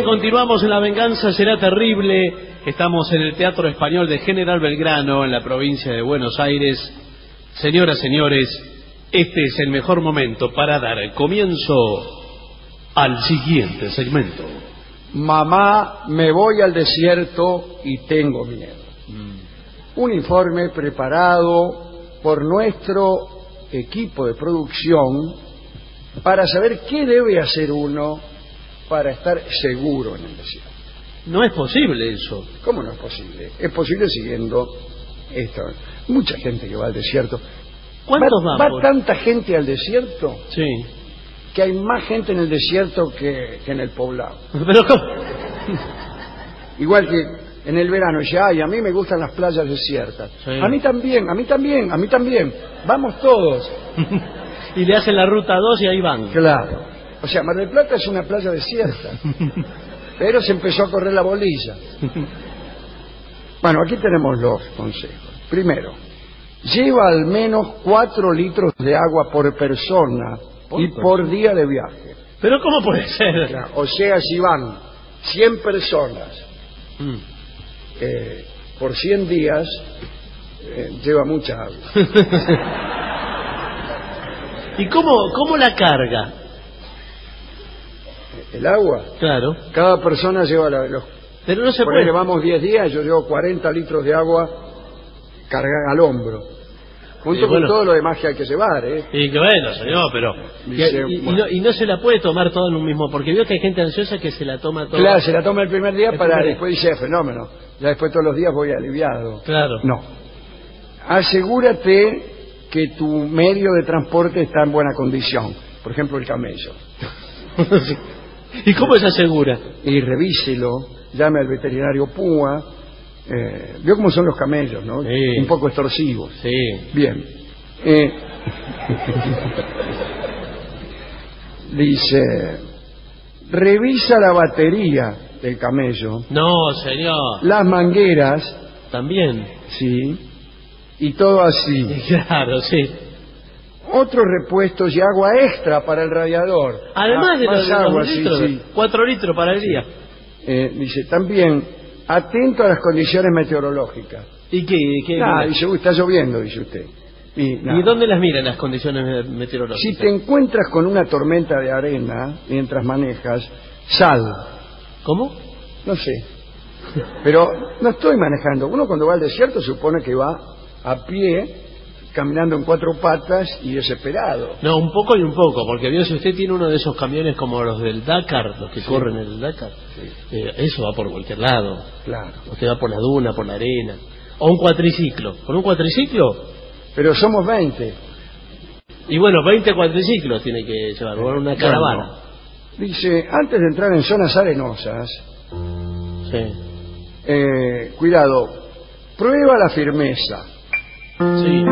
continuamos en La Venganza Será Terrible. Estamos en el Teatro Español de General Belgrano, en la provincia de Buenos Aires. Señoras, señores, este es el mejor momento para dar comienzo al siguiente segmento. Mamá, me voy al desierto y tengo miedo. Un informe preparado por nuestro equipo de producción para saber qué debe hacer uno para estar seguro en el desierto. No es posible eso. ¿Cómo no es posible? Es posible siguiendo esto. Mucha gente que va al desierto. ¿Cuántos va vamos? tanta gente al desierto Sí. que hay más gente en el desierto que en el poblado. Pero ¿cómo? Igual que en el verano, dice, ay, a mí me gustan las playas desiertas. Sí. A mí también, a mí también, a mí también. Vamos todos. Y le hacen la ruta 2 y ahí van. Claro. O sea, Mar del Plata es una playa desierta. Pero se empezó a correr la bolilla. Bueno, aquí tenemos los consejos. Primero, lleva al menos 4 litros de agua por persona por día de viaje. ¿Pero cómo puede ser? Claro, o sea, si van 100 personas por 100 días, lleva mucha agua. ¿Y cómo la carga? ¿El agua? Claro. Cada persona lleva los... Pero no se Por puede. ahí vamos 10 días, yo llevo 40 litros de agua cargada al hombro. Junto con todo lo demás que hay que llevar, ¿eh? Y que bueno, señor, pero... Dice, Y no se la puede tomar todo en un mismo... Porque veo que hay gente ansiosa que se la toma todo... Claro, se la toma el primer día para primer día. después dice fenómeno. Ya después todos los días voy aliviado. Claro. No. Asegúrate que tu medio de transporte está en buena condición. Por ejemplo, el camello. ¿Y cómo se asegura? Y revíselo, llame al veterinario Púa. Vio cómo son los camellos, ¿no? Sí. Un poco extorsivos. Sí. Bien. Dice, revisa la batería del camello, No, señor. las mangueras, También. sí, y todo así. Claro, sí. Otros repuestos y agua extra para el radiador. Además de más los agua, litros, sí. 4 litros para el día. Dice, también, atento a las condiciones meteorológicas. ¿Y qué? Dice, uy, está lloviendo, dice usted. ¿Y dónde las miran las condiciones meteorológicas? Si te encuentras con una tormenta de arena mientras manejas, sal. ¿Cómo? No sé. Pero no estoy manejando. Uno cuando va al desierto supone que va a pie, caminando en 4 patas y desesperado. No, un poco y un poco, porque vio, si usted tiene uno de esos camiones como los del Dakar, los que corren en el Dakar, eso va por cualquier lado. Claro. Usted va por la duna, por la arena. O un cuatriciclo. ¿Con un cuatriciclo? Pero somos 20. Y bueno, 20 cuatriciclos tiene que llevar, o una caravana. Bueno, dice, antes de entrar en zonas arenosas, Sí. Cuidado, prueba la firmeza. Sí.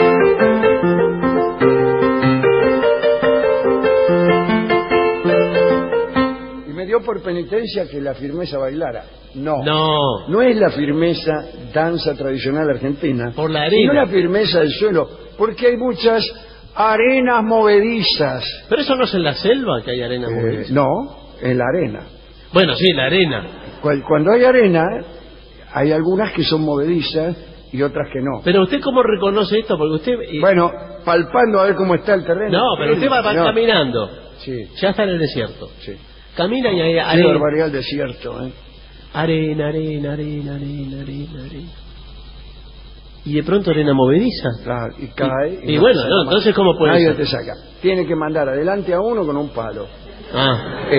Y me dio por penitencia que la firmeza bailara. No. No. No es la firmeza danza tradicional argentina. Por la arena. Sino la firmeza del suelo, porque hay muchas arenas movedizas. Pero eso no es en la selva que hay arena movediza. No, en la arena. Bueno, sí, la arena. Cuando hay arena, hay algunas que son movedizas y otras que no. Pero usted cómo reconoce esto, porque usted... Bueno, palpando a ver cómo está el terreno. No, pero usted va No. caminando. Sí, Ya está en el desierto. sí. Camina y hay Qué arena. barbaridad el desierto, ¿eh? Arena, arena, arena, arena, arena, arena. Y de pronto arena movediza. Claro, y cae. Y no bueno, te no, saca entonces más. ¿cómo puede Nadie ser? te saca. Tiene que mandar adelante a uno con un palo. Ah,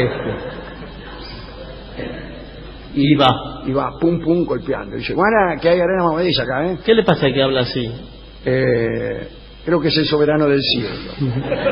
Y y va. Y va, pum, pum, golpeando. Y dice, bueno, que hay arena movediza acá, ¿eh? ¿Qué le pasa que habla así? Creo que es el soberano del cielo.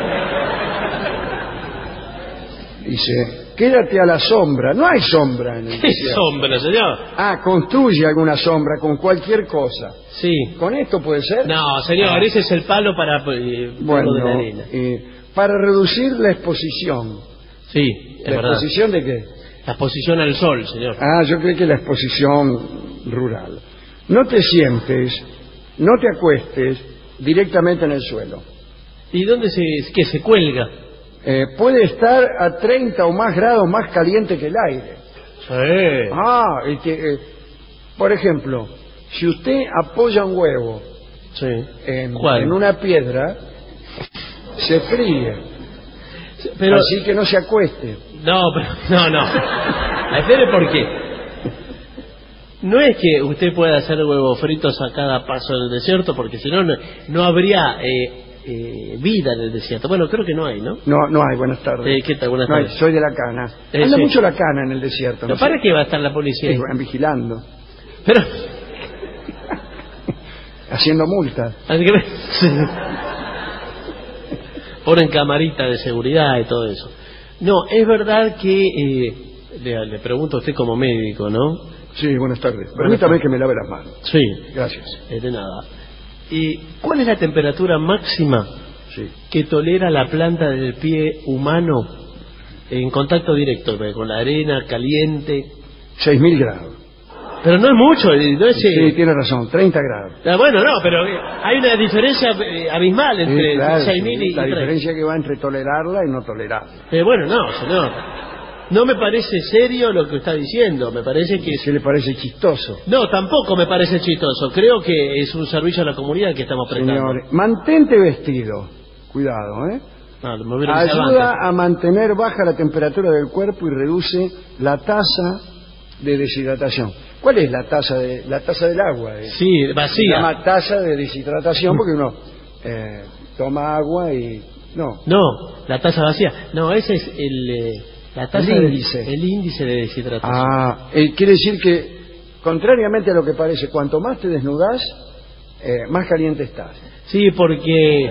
Dice, quédate a la sombra. No hay sombra en el ¿Qué desierto. sombra, señor? Construye alguna sombra con cualquier cosa. Sí. ¿Con esto puede ser? No, señor, ese es el palo para Bueno, de la arena. para reducir la exposición. Sí, es ¿La verdad. exposición de qué? La exposición al sol, señor. Yo creo que la exposición rural. No te sientes, no te acuestes directamente en el suelo. ¿Y dónde se cuelga? Puede estar a 30 o más grados más caliente que el aire. Sí. Por ejemplo, si usted apoya un huevo Sí. en una piedra, se fríe. Pero, así que no se acueste. no. Espere, porque no es que usted pueda hacer huevos fritos a cada paso del desierto, porque si no, no habría vida en el desierto. Bueno, creo que no hay, ¿no? No hay. Buenas tardes. ¿Qué tal? Buenas No hay, tardes. soy de la cana. Anda sí. mucho la cana en el desierto. ¿Pero para qué va a estar la policía ahí? Van vigilando, Pero... haciendo multas. Así que ponen camarita de seguridad y todo eso. No, es verdad que le pregunto a usted como médico, ¿no? Sí, buenas tardes. Permítame que me lave las manos. Sí. Gracias. De nada. ¿Y cuál es la temperatura máxima Sí. que tolera la planta del pie humano en contacto directo con la arena caliente? 6.000 grados. Pero no es mucho, no es... Sí, tiene razón, 30 grados. Bueno, no, pero hay una diferencia abismal entre Sí, claro, 6.000 y la 30. diferencia que va entre tolerarla y no tolerarla. Bueno, no, señor. No me parece serio lo que está diciendo. Me parece que... ¿Qué le parece chistoso? No, tampoco me parece chistoso. Creo que es un servicio a la comunidad que estamos prestando. Señores, mantente vestido. Cuidado, ¿eh? Me hubiera avisado Ayuda antes. a mantener baja la temperatura del cuerpo y reduce la tasa de deshidratación. ¿Cuál es la tasa del agua? Sí, Se vacía. llama tasa de deshidratación porque uno toma agua y... No, La taza vacía. No, ese es la tasa el índice. el índice de deshidratación. Quiere decir que, contrariamente a lo que parece, cuanto más te desnudás, más caliente estás. Sí, porque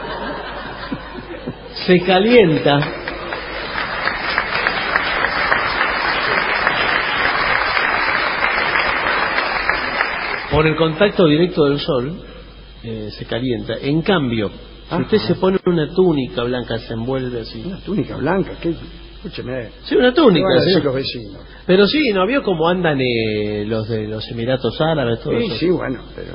se calienta. Por el contacto directo del sol, se calienta. En cambio, si usted se pone una túnica blanca, se envuelve así. Una túnica blanca, ¿qué? Escúcheme. Sí, una túnica. ¿Qué van a decir Sí. los vecinos? Pero sí, ¿no vio cómo andan los de los Emiratos Árabes? Todo eso? Sí, bueno, pero...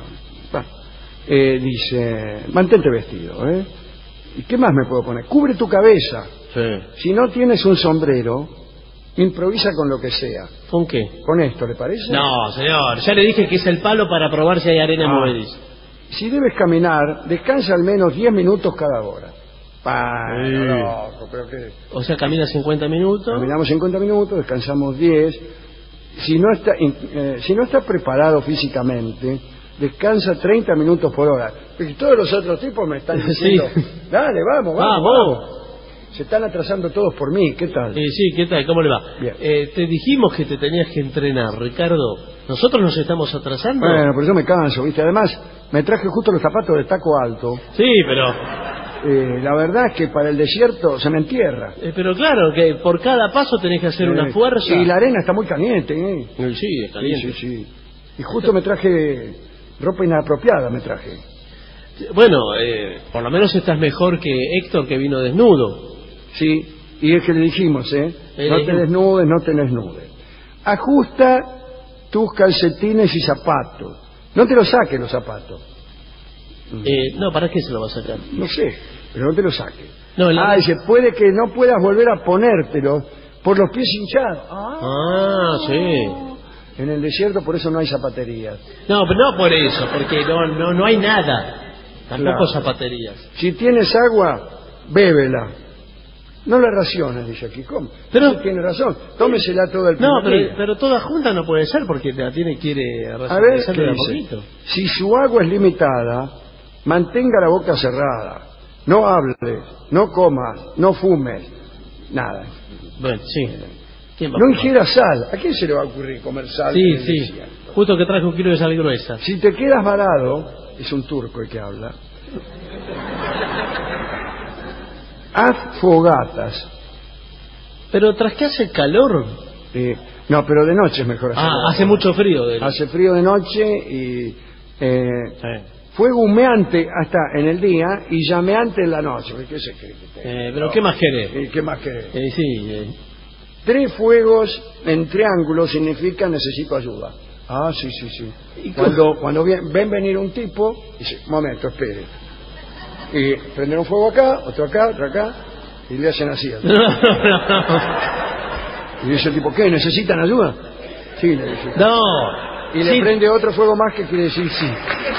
dice, mantente vestido, ¿eh? ¿Y qué más me puedo poner? Cubre tu cabeza. Sí. Si no tienes un sombrero, improvisa con lo que sea. ¿Con qué? ¿Con esto le parece? No, señor, ya le dije que es el palo para probar si hay arena movediza. Si debes caminar, descansa al menos 10 minutos cada hora. Loco, pero qué... O sea, camina 50 minutos. Caminamos 50 minutos, descansamos 10. Si no está preparado físicamente, descansa 30 minutos por hora. Porque todos los otros tipos me están diciendo, Sí. Dale, vamos. Se están atrasando todos por mí, ¿qué tal? Sí, ¿qué tal? ¿Cómo le va? Bien. Te dijimos que te tenías que entrenar, Ricardo. ¿Nosotros nos estamos atrasando? Bueno, pero yo me canso, ¿viste? Además, me traje justo los zapatos de taco alto. Sí, pero... La verdad es que para el desierto se me entierra. pero claro, que por cada paso tenés que hacer una fuerza. Y la arena está muy caliente, ¿eh? Sí, es caliente. Sí. Y justo me traje ropa inapropiada, me traje. Bueno, por lo menos estás mejor que Héctor, que vino desnudo. Sí, y es que le dijimos, no te desnudes, no te desnudes. Ajusta tus calcetines y zapatos. No te los saques los zapatos. No, ¿para qué se lo va a sacar? No sé, pero no te los saques. No, dice, puede que no puedas volver a ponértelo por los pies hinchados. Sí. En el desierto por eso no hay zapaterías. No, pero no por eso, porque no hay nada. Tampoco Claro. zapaterías. Si tienes agua, bébela. No la raciones, dice aquí. ¿Cómo? Pero- Sí, tiene razón. Tómesela todo el No, primer día. pero toda junta no puede ser porque la quiere A ver, racionalizar ¿qué de a dice? poquito. Si su agua es limitada, mantenga la boca cerrada. No hables, no comas, no fumes. Nada. Bueno, sí. ¿Quién va a No comer? ingieras sal. ¿A quién se le va a ocurrir comer sal? en Sí, el sí. desierto? Justo que traje 1 kilo de sal gruesa. Si te quedas varado, es un turco el que habla, haz fogatas. Pero tras que hace calor. No, pero de noche es mejor hacer fogatas. Hace mucho frío. Hace frío de noche y Sí. fuego humeante hasta en el día y llameante en la noche. ¿Qué se cree que tenga? Pero ¿qué más querés? ¿Qué más querés? Sí. 3 fuegos en triángulo significa necesito ayuda. Sí. ¿Y Cuando ven venir un tipo, dice, momento, espere. Y prenden un fuego acá, otro acá, y le hacen así. No. Y dice el tipo, ¿qué? ¿Necesitan ayuda? Sí, necesitan. No. Y le prende otro fuego más que quiere decir sí.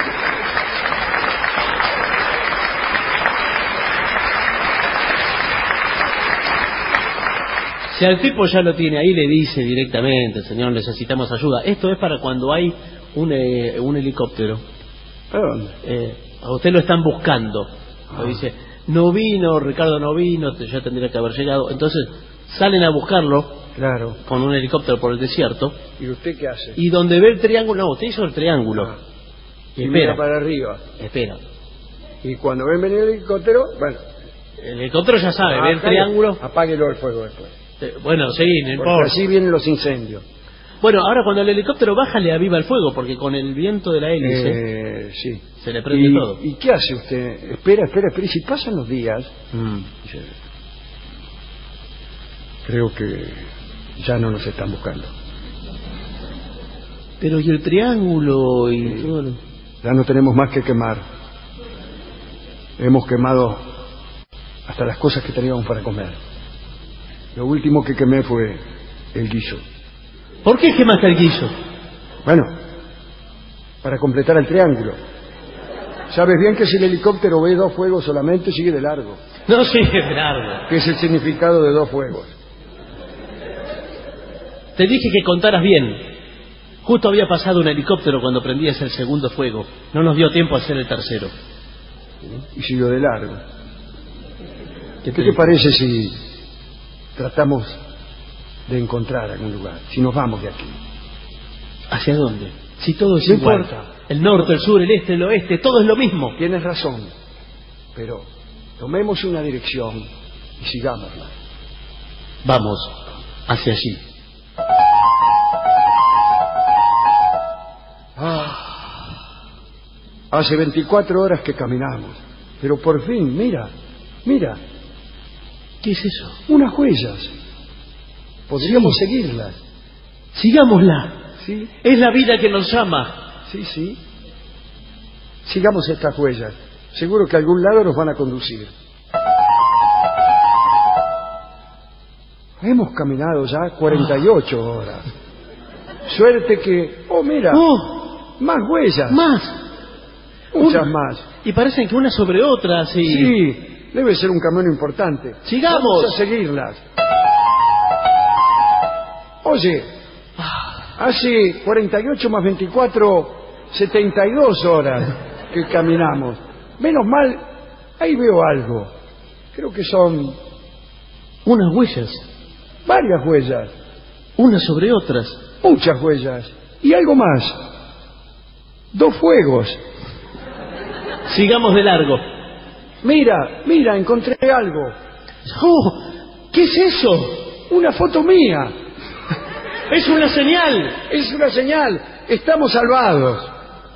Si al tipo ya lo tiene ahí, le dice directamente, señor, necesitamos ayuda. Esto es para cuando hay un helicóptero. ¿Perdón? A usted lo están buscando. Lo dice, no vino, Ricardo no vino, ya tendría que haber llegado. Entonces salen a buscarlo. Claro. Con un helicóptero por el desierto. ¿Y usted qué hace? Y donde ve el triángulo, no, usted hizo el triángulo. Y espera. Mira para arriba. Espera. Y cuando ven venir el helicóptero, bueno. El helicóptero ya sabe, ve el triángulo. Apáguelo el fuego después. Bueno, sí, no importa. Porque así vienen los incendios. Bueno, ahora cuando el helicóptero baja le aviva el fuego, porque con el viento de la hélice sí. Se le prende todo. ¿Y qué hace usted? Espera. Y si pasan los días, dice, creo que ya no nos están buscando. Pero y el triángulo y todo. Ya no tenemos más que quemar. Hemos quemado hasta las cosas que teníamos para comer. Lo último que quemé fue el guiso. ¿Por qué quemaste el guiso? Bueno, para completar el triángulo. Sabes bien que si el helicóptero ve dos fuegos solamente, sigue de largo. No sigue de largo. ¿Qué es el significado de dos fuegos? Te dije que contaras bien. Justo había pasado un helicóptero cuando prendías el segundo fuego. No nos dio tiempo a hacer el tercero. Y siguió de largo. ¿Qué te parece si tratamos de encontrar algún lugar? Si nos vamos de aquí. ¿Hacia dónde? Si todo es no igual. Importa. El norte, el sur, el este, el oeste, todo es lo mismo. Tienes razón. Pero tomemos una dirección y sigámosla. Vamos hacia allí. Hace 24 horas que caminamos. Pero por fin, mira. ¿Qué es eso? Unas huellas. Podríamos seguirlas. Sigámosla. Sí. Es la vida que nos llama. Sí. Sigamos estas huellas. Seguro que a algún lado nos van a conducir. Hemos caminado ya 48 horas. Suerte que... ¡Oh, mira! Más huellas. Muchas más. Y parecen que unas sobre otras y... Sí, debe ser un camino importante. ¡Sigamos! Vamos a seguirlas. Oye, hace 48 más 24, 72 horas que caminamos. Menos mal, ahí veo algo. Creo que son... unas huellas. Varias huellas. Unas sobre otras. Muchas huellas. Y algo más. Dos fuegos. Sigamos de largo. Mira, encontré algo. ¿Qué es eso? Una foto mía. ¡Es una señal! Es una señal. Estamos salvados.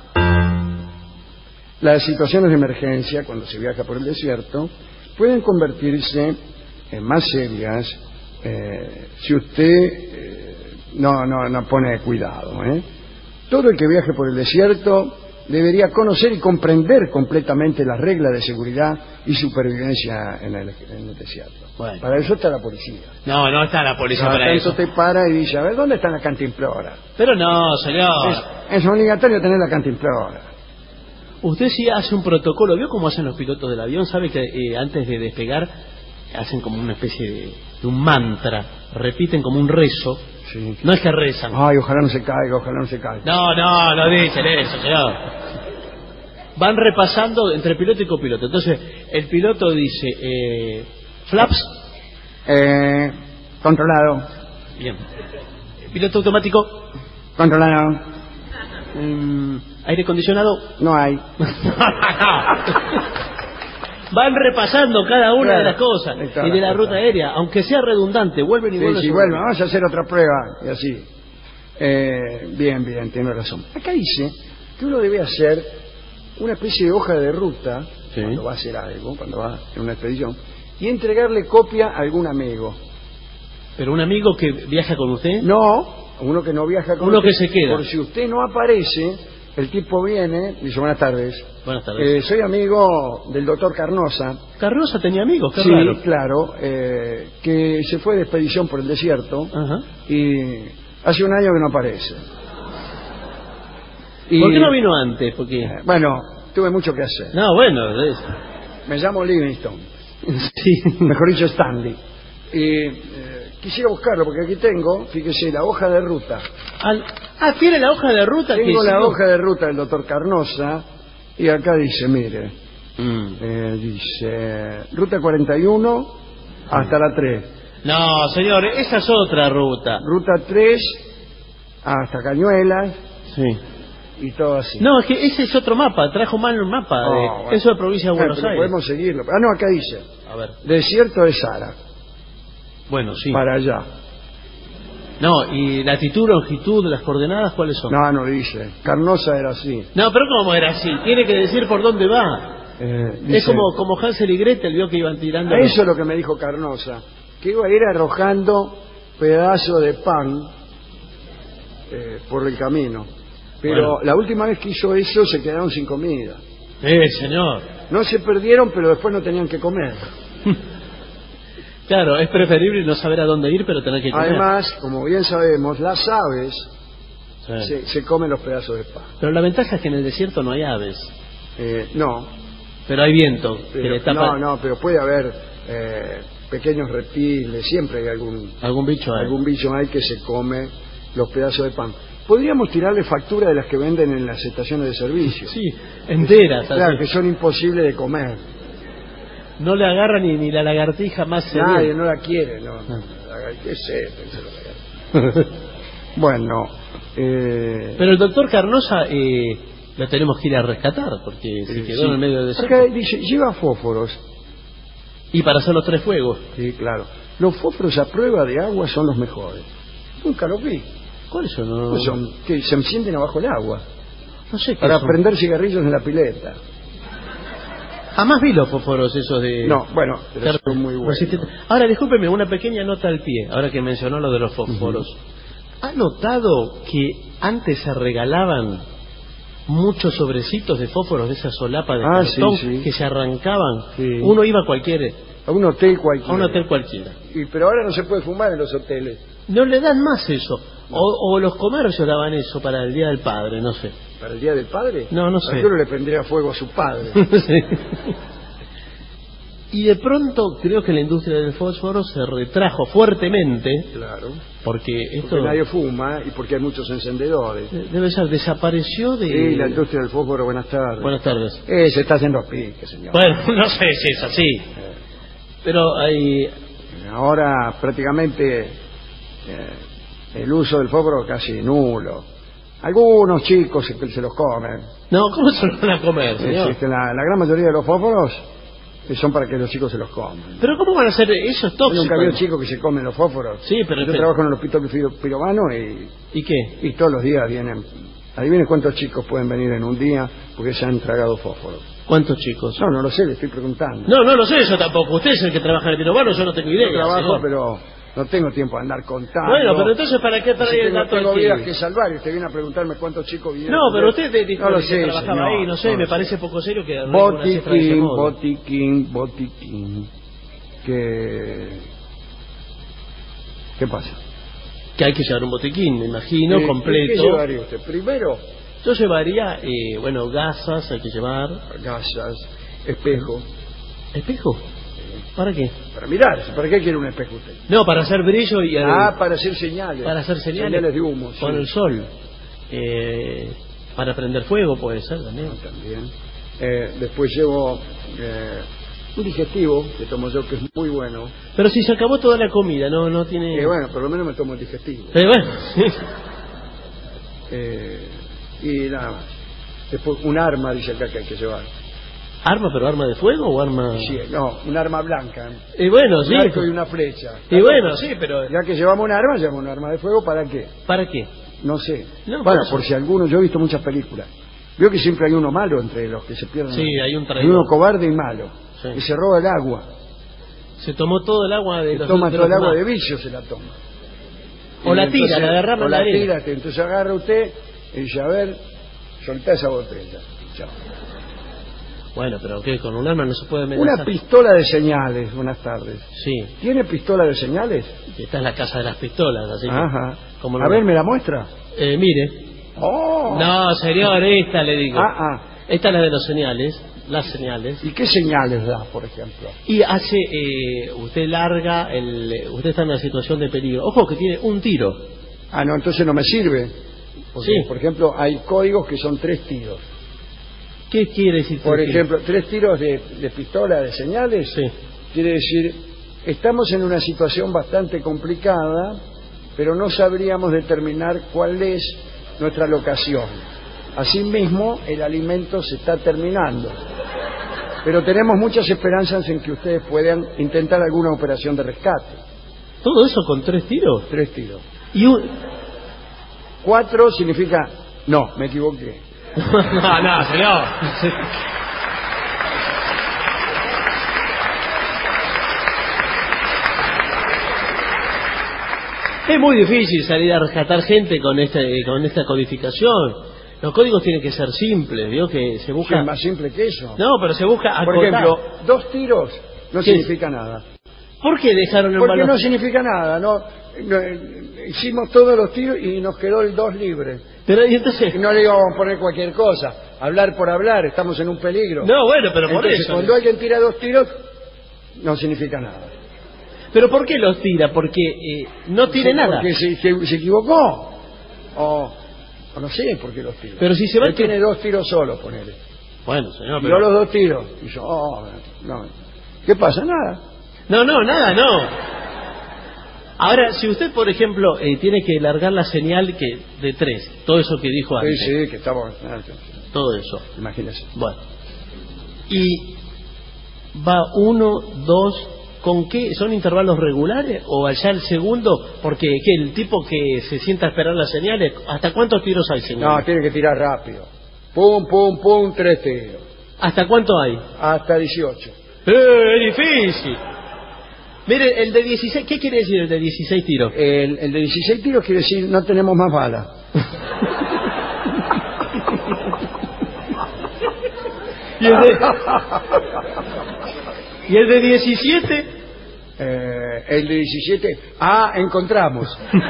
Las situaciones de emergencia, cuando se viaja por el desierto, pueden convertirse en más serias si usted no pone cuidado. Todo el que viaje por el desierto debería conocer y comprender completamente las reglas de seguridad y supervivencia en el desierto. Bueno. Para eso está la policía. No está la policía para eso. Te para y dice, a ver, ¿dónde está la cantimplora? Pero no, señor. Es obligatorio tener la cantimplora. Usted sí hace un protocolo. ¿Vio cómo hacen los pilotos del avión? ¿Sabe que antes de despegar hacen como una especie de un mantra? Repiten como un rezo. Sí. No es que rezan. Ay, ojalá no se caiga. No dicen eso, señor. Van repasando entre piloto y copiloto. Entonces, el piloto dice, flaps. Controlado. Bien. Piloto automático. Controlado. Aire acondicionado. No hay. Van repasando cada una de las cosas. Y de la ruta aérea, aunque sea redundante, vuelven y vuelven. Sí, vuelven, vamos a hacer otra prueba. Y así. Bien, tiene razón. Acá dice que uno debe hacer una especie de hoja de ruta, sí, cuando va a hacer algo, cuando va en una expedición, y entregarle copia a algún amigo. ¿Pero un amigo que viaja con usted? No, uno que no viaja con uno usted. Que se queda. Por si usted no aparece, El tipo viene y dice, buenas tardes. Buenas tardes. Soy amigo del doctor Carnosa. Carnosa tenía amigos, qué Sí, raro. claro, que se fue de expedición por el desierto. Ajá. Y hace un año que no aparece. Y, ¿Por qué no vino antes? Porque... bueno, tuve mucho que hacer. No, bueno, Me llamo Livingstone. sí. Mejor dicho, Stanley. Y quisiera buscarlo porque aquí tengo, fíjese, la hoja de ruta. ¿Tiene la hoja de ruta? Tengo que la sí, hoja de ruta del doctor Carnosa y acá dice, mire, Mm. dice, ruta 41 hasta la 3. No, señor, esa es otra ruta. Ruta 3 hasta Cañuelas Sí. y todo así. No, es que ese es otro mapa, trajo mal un mapa. Bueno. Eso de provincia de Buenos Pero Aires. podemos seguirlo. Ah, no, acá dice, A ver. desierto de Sara, Bueno, sí. para allá. No, y latitud, longitud, las coordenadas, ¿cuáles son? No, no dice. Carnosa era así. No, pero ¿cómo era así? Tiene que decir por dónde va. Dice, Es como Hansel y Gretel, vio que iban tirando... eso es lo que me dijo Carnosa, que iba a ir arrojando pedazos de pan por el camino. Pero Bueno. la última vez que hizo eso se quedaron sin comida. Señor. No se perdieron, pero después no tenían que comer. Claro, es preferible no saber a dónde ir, pero tener que comer. Además, como bien sabemos, las aves Sí. se comen los pedazos de pan. Pero la ventaja es que en el desierto no hay aves. No, Pero hay viento que pero, le tapa... no, pero puede haber pequeños reptiles, siempre hay Algún bicho hay. algún bicho ahí que se come los pedazos de pan. Podríamos tirarle factura de las que venden en las estaciones de servicio. Sí, enteras. Claro, así. que son imposibles de comer. No le agarra ni la lagartija más Nadie seria. no la quiere, no. ¿Qué sé? Pensé la lagartija. Bueno, Pero el doctor Carnosa lo tenemos que ir a rescatar porque se quedó sí. en el medio del desierto. Acá dice, lleva fósforos. Y para hacer los 3 fuegos. Sí, claro. Los fósforos a prueba de agua son los mejores. Nunca los vi. ¿Cuáles son? No, Pues son que se encienden abajo el agua no sé qué para son. prender cigarrillos en la pileta. Jamás vi los fósforos esos de... No, bueno, pero son muy buenos. Ahora, discúlpeme, una pequeña nota al pie, ahora que mencionó lo de los fósforos. ¿Ha notado que antes se regalaban muchos sobrecitos de fósforos de esa solapa de cartón sí. que se arrancaban? Sí. Uno iba a cualquier... A un hotel cualquiera. A un hotel cualquiera. Pero ahora no se puede fumar en los hoteles. No le dan más eso. O los comercios daban eso para el Día del Padre, no sé. ¿Para el Día del Padre? No sé. ¿A qué hora le prendería fuego a su padre? Sí. Y de pronto creo que la industria del fósforo se retrajo fuertemente, Claro. porque esto Porque nadie fuma y porque hay muchos encendedores. debe ser, desapareció de... Sí, la industria del fósforo, buenas tardes. Buenas tardes. Se está haciendo pique, señor. Bueno, no sé si es así, pero hay... Ahora prácticamente el uso del fósforo casi nulo. Algunos chicos se los comen. No, ¿cómo se lo van a comer, señor? La gran mayoría de los fósforos son para que los chicos se los coman. Pero ¿cómo van a hacer eso? Es Yo tóxico. nunca vi chicos que se comen los fósforos. Sí, pero... Yo trabajo en el hospital piromano ¿Y qué? y todos los días vienen. Adivinen cuántos chicos pueden venir en un día porque se han tragado fósforos. ¿Cuántos chicos? No lo sé, le estoy preguntando. No lo sé yo tampoco. Usted es el que trabaja en el piromano, yo no tengo idea. Yo trabajo, señor. pero no tengo tiempo de andar contando. Bueno, pero entonces ¿para qué Si trae el dato tengo aquí? vidas que salvar y usted viene a preguntarme cuántos chicos vinieron. No, pero usted dijo no lo que sé, trabajaba señor, ahí, no sé, no me lo parece poco serio que arregle una cifra de ese Botiquín, modo. botiquín. ¿Qué pasa? Que hay que llevar un botiquín, me imagino, ¿Qué completo. llevaría usted? Primero, Yo llevaría, gasas, hay que llevar. gasas, espejo. ¿Espejo? ¿Para qué? Para mirarse. ¿Para qué quiere un espejo usted? No, para hacer brillo y... Para hacer señales. para hacer señales de humo. con sí. el sol. Para prender fuego puede ser también. También. Después llevo un digestivo que tomo yo que es muy bueno. Pero si se acabó toda la comida, no tiene... Bueno, por lo menos me tomo el digestivo. Bueno, Y nada más. Después un arma, dice acá que hay que llevar. ¿Arma, pero arma de fuego o arma...? Sí, no, un arma blanca. Y bueno, sí. Un arco y una flecha. Y bueno, sí, pero... Ya que llevamos un arma de fuego, ¿para qué? ¿Para qué? No sé. No, bueno, por por si alguno, yo he visto muchas películas. Veo que siempre hay uno malo entre los que se pierden. Sí, hay un Hay traidor. uno cobarde y malo. Sí. Que se roba el agua. Se tomó todo el agua de Se los... toma de todo el los agua de demás. vicio, se la toma. O Y la tira, entonces- la derrama o en la arena. tira, entonces agarra usted y dice, a ver, Soltá esa botella. Chao. Bueno, pero ¿qué? Con un arma no se puede Una amenazar. pistola de señales. Buenas tardes. Sí, ¿Tiene pistola de señales? esta es la casa de las pistolas, así que... Ajá. ¿cómo A no? ver, ¿me la muestra? Mire. Oh. No, señor, esta le digo. Ah. Esta es la de los señales, las señales. ¿Y qué señales da, por ejemplo? Y hace, usted larga, usted está en una situación de peligro. Ojo que tiene un tiro. Ah, no, entonces no me sirve. Porque, Sí. por ejemplo, hay códigos que son 3 tiros. ¿Qué quiere decir? Por tres ejemplo, 3 tiros de pistola de señales. tiros? Sí. Quiere decir, estamos en una situación bastante complicada, pero no sabríamos determinar cuál es nuestra locación. Asimismo, el alimento se está terminando. Pero tenemos muchas esperanzas en que ustedes puedan intentar alguna operación de rescate. ¿Todo eso con 3 tiros? 3 tiros. Y un... 4 significa... No, me equivoqué. no, señor. Es muy difícil salir a rescatar gente con esta codificación. Los códigos tienen que ser simples, ¿vio? Que se Sí, busca... es más simple que eso. No, pero se busca Por acotar. ejemplo, 2 tiros no ¿Qué? significa nada. ¿Por qué dejaron el Porque balón? no significa nada. Hicimos todos los tiros y nos quedó el 2 libre. Pero y entonces... Y no le íbamos a poner cualquier cosa. Hablar por hablar, estamos en un peligro. No, bueno, pero por Entonces, eso. cuando alguien tira 2 tiros, no significa nada. ¿Pero por qué los tira? Porque no tiene Sí, nada. Porque se equivocó. O no sé por qué los tira. Pero si se va... Él tiene 2 tiros solos, ponele. Bueno, señor, Yo pero... los 2 tiros. Y yo, no. ¿Qué pasa? Nada. No, nada, no. Ahora, si usted, por ejemplo, tiene que largar la señal de 3, todo eso que dijo antes, Sí, que estamos... todo eso, Imagínese. bueno, y va 1, 2, ¿con qué? ¿Son intervalos regulares o allá el segundo? Porque ¿qué? El tipo que se sienta a esperar las señales, ¿hasta cuántos tiros hay, señor? No, tiene que tirar rápido. Pum, pum, pum, 3 tiros. ¿Hasta cuánto hay? Hasta 18. Es difícil. Mire, el de 16, ¿qué quiere decir el de 16 tiros? El de 16 tiros quiere decir no tenemos más balas. ¿Y el de 17? El de 17... encontramos.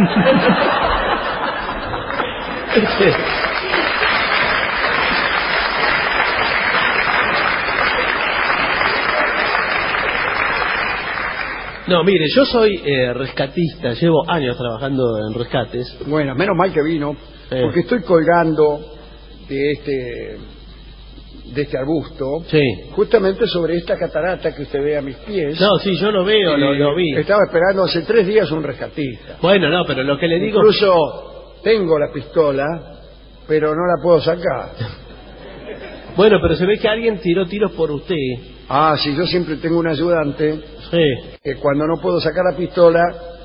No, mire, yo soy rescatista, llevo años trabajando en rescates. Bueno, menos mal que vino, porque estoy colgando de este arbusto, Sí. justamente sobre esta catarata que usted ve a mis pies. No, sí, yo lo veo, lo vi. Estaba esperando hace 3 días un rescatista. Bueno, no, pero lo que le digo... Incluso tengo la pistola, pero no la puedo sacar. Bueno, pero se ve que alguien tiró tiros por usted. Sí, yo siempre tengo un ayudante Sí. que cuando no puedo sacar la pistola,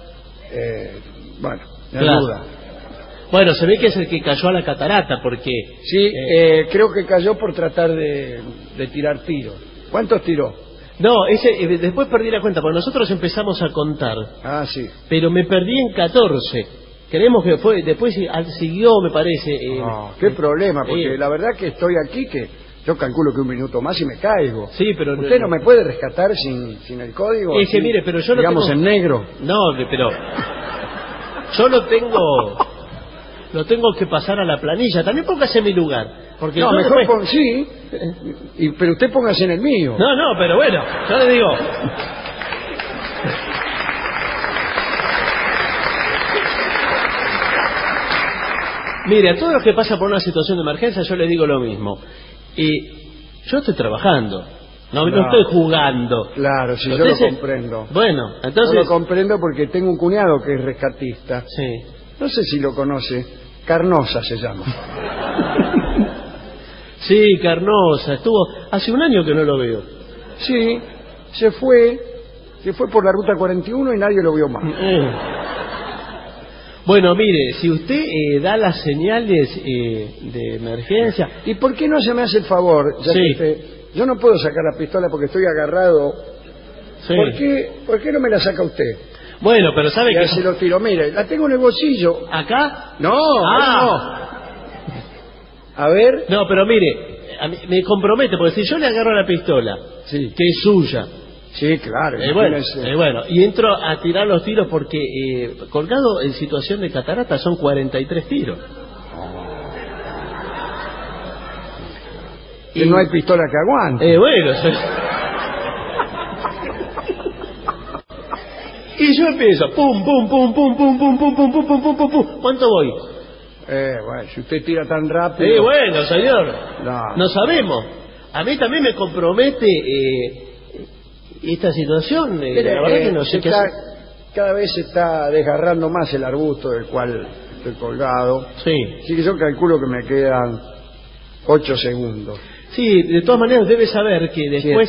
me Claro. ayuda. Bueno, se ve que es el que cayó a la catarata, porque... Sí, creo que cayó por tratar de tirar tiros. ¿Cuántos tiró? No, después perdí la cuenta, porque nosotros empezamos a contar, Sí. pero me perdí en 14. Creemos que fue, después siguió, me parece. Qué problema, porque la verdad que estoy aquí que yo calculo que 1 minuto más y me caigo. Sí, pero... ¿Usted no me puede rescatar sin el código? Es que mire, pero yo lo digamos tengo... en negro. No, pero... Yo lo tengo que pasar a la planilla. También póngase en mi lugar. Porque No, yo mejor después- sí, pero usted póngase en el mío. No, pero bueno, yo le digo... Mire, a todos los que pasan por una situación de emergencia yo les digo lo mismo. Yo estoy trabajando, no estoy jugando. Claro, sí, yo Usted lo comprendo. Bueno, Yo entonces... lo comprendo porque tengo un cuñado que es rescatista. Sí. No sé si lo conoce. Carnosa se llama. Sí, Carnosa, estuvo... Hace un año que no lo veo. Sí, se fue por la ruta 41 y nadie lo vio más. Bueno, mire, si usted da las señales de emergencia... ¿Y por qué no se me hace el favor? Ya Sí. que yo no puedo sacar la pistola porque estoy agarrado. Sí. ¿Por qué no me la saca usted? Bueno, pero sabe Y que... así lo tiro. Mire, la tengo en el bolsillo. ¿Acá? No, Ah. A ver. No, pero mire, a mí me compromete, porque si yo le agarro la pistola, Sí. que es suya, Sí, claro. bueno, y entro a tirar los tiros porque colgado en situación de catarata son 43 tiros. Que no hay pistola que aguante. Bueno, y yo empiezo, pum, pum, pum, pum, pum, pum, pum, pum, pum, pum, pum, pum, pum. ¿Cuánto voy? Bueno, si usted tira tan rápido. Bueno, señor, No. no sabemos. A mí también me compromete esta situación. La verdad que no sé qué hacer. Cada vez se está desgarrando más el arbusto del cual estoy colgado. Sí. Así que yo calculo que me quedan 8 segundos. Sí, de todas maneras debe saber que después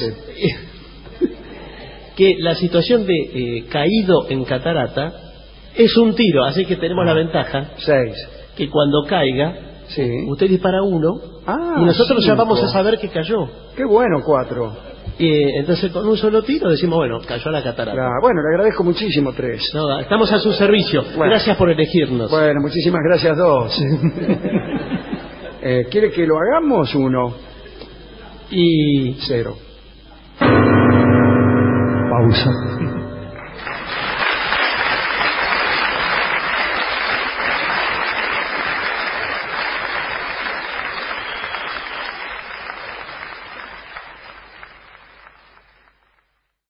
que la situación de caído en catarata es un tiro, así que tenemos la ventaja 6. que cuando caiga Sí. usted dispara uno y nosotros ya 5. vamos a saber que cayó. Qué bueno, 4. Entonces con un solo tiro decimos, bueno, cayó a la catarata. Bueno, le agradezco muchísimo, 3. No, estamos a su servicio. Bueno. Gracias por elegirnos. Bueno, muchísimas gracias, 2. ¿Quiere que lo hagamos? 1. Y 0. Pausa.